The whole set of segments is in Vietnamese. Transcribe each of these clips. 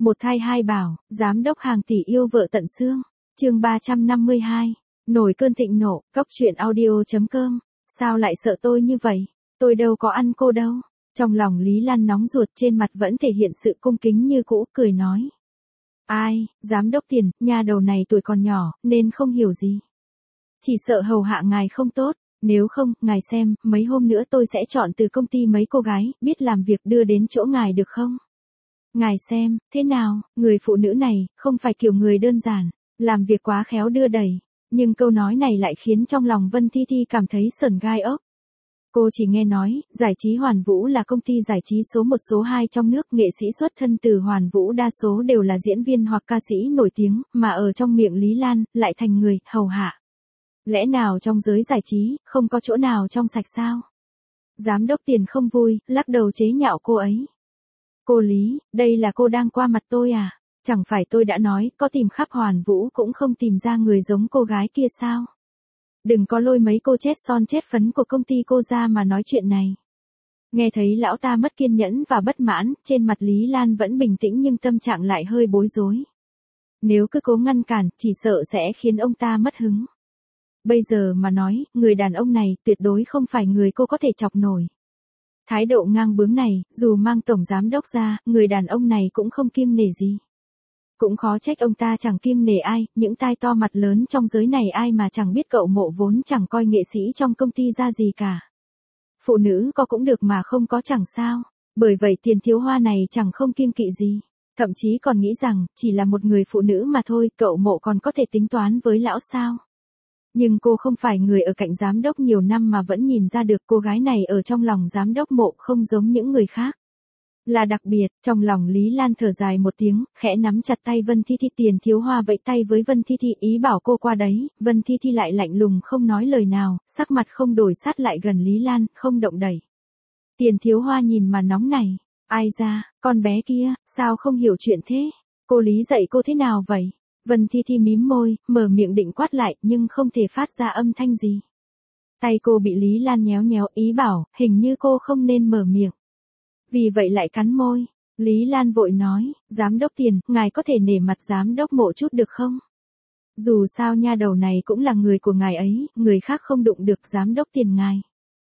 Một thai hai bảo, giám đốc hàng tỷ yêu vợ tận xương. Chương 352. Nổi cơn thịnh nộ, cốc truyện audio.com. Sao lại sợ tôi như vậy? Tôi đâu có ăn cô đâu. Trong lòng Lý Lan nóng ruột, trên mặt vẫn thể hiện sự cung kính như cũ, cười nói. Ai, giám đốc Tiền, nha đầu này tuổi còn nhỏ, nên không hiểu gì. Chỉ sợ hầu hạ ngài không tốt, nếu không, ngài xem, mấy hôm nữa tôi sẽ chọn từ công ty mấy cô gái, biết làm việc đưa đến chỗ ngài được không? Ngài xem, thế nào, người phụ nữ này, không phải kiểu người đơn giản, làm việc quá khéo đưa đẩy. Nhưng câu nói này lại khiến trong lòng Vân Thi Thi cảm thấy sởn gai ốc. Cô chỉ nghe nói, giải trí Hoàn Vũ là công ty giải trí số 1 số 2 trong nước, nghệ sĩ xuất thân từ Hoàn Vũ đa số đều là diễn viên hoặc ca sĩ nổi tiếng, mà ở trong miệng Lý Lan, lại thành người, hầu hạ. Lẽ nào trong giới giải trí, không có chỗ nào trong sạch sao? Giám đốc Tiền không vui, lắc đầu chế nhạo cô ấy. Cô Lý, đây là cô đang qua mặt tôi à? Chẳng phải tôi đã nói, có tìm khắp Hoàn Vũ cũng không tìm ra người giống cô gái kia sao? Đừng có lôi mấy cô chết son chết phấn của công ty cô ra mà nói chuyện này. Nghe thấy lão ta mất kiên nhẫn và bất mãn, trên mặt Lý Lan vẫn bình tĩnh nhưng tâm trạng lại hơi bối rối. Nếu cứ cố ngăn cản, chỉ sợ sẽ khiến ông ta mất hứng. Bây giờ mà nói, người đàn ông này tuyệt đối không phải người cô có thể chọc nổi. Thái độ ngang bướng này, dù mang tổng giám đốc ra, người đàn ông này cũng không kiêng nể gì. Cũng khó trách ông ta chẳng kiêng nể ai, những tai to mặt lớn trong giới này ai mà chẳng biết cậu Mộ vốn chẳng coi nghệ sĩ trong công ty ra gì cả. Phụ nữ có cũng được mà không có chẳng sao, bởi vậy Tiền Thiếu Hoa này chẳng không kiêng kỵ gì. Thậm chí còn nghĩ rằng, chỉ là một người phụ nữ mà thôi, cậu Mộ còn có thể tính toán với lão sao. Nhưng cô không phải người ở cạnh giám đốc nhiều năm mà vẫn nhìn ra được cô gái này ở trong lòng giám đốc Mộ không giống những người khác. Là đặc biệt, trong lòng Lý Lan thở dài một tiếng, khẽ nắm chặt tay Vân Thi Thi. Tiền Thiếu Hoa vẫy tay với Vân Thi Thi, ý bảo cô qua đấy, Vân Thi Thi lại lạnh lùng không nói lời nào, sắc mặt không đổi, sát lại gần Lý Lan, không động đẩy. Tiền Thiếu Hoa nhìn mà nóng này, ai ra, con bé kia, sao không hiểu chuyện thế? Cô Lý dạy cô thế nào vậy? Vân Thi Thi mím môi, mở miệng định quát lại, nhưng không thể phát ra âm thanh gì. Tay cô bị Lý Lan nhéo nhéo, ý bảo, hình như cô không nên mở miệng. Vì vậy lại cắn môi. Lý Lan vội nói, giám đốc Tiền, ngài có thể nể mặt giám đốc Mộ chút được không? Dù sao nha đầu này cũng là người của ngài ấy, người khác không đụng được giám đốc Tiền ngài.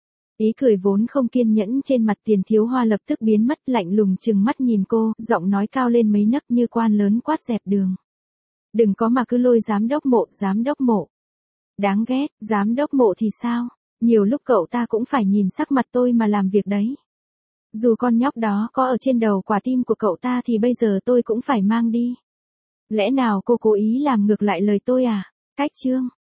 Ý cười vốn không kiên nhẫn trên mặt Tiền Thiếu Hoa lập tức biến mất, lạnh lùng chừng mắt nhìn cô, giọng nói cao lên mấy nấc như quan lớn quát dẹp đường. Đừng có mà cứ lôi giám đốc Mộ, giám đốc Mộ. Đáng ghét, giám đốc Mộ thì sao? Nhiều lúc cậu ta cũng phải nhìn sắc mặt tôi mà làm việc đấy. Dù con nhóc đó có ở trên đầu quả tim của cậu ta thì bây giờ tôi cũng phải mang đi. Lẽ nào cô cố ý làm ngược lại lời tôi à? Cách chương.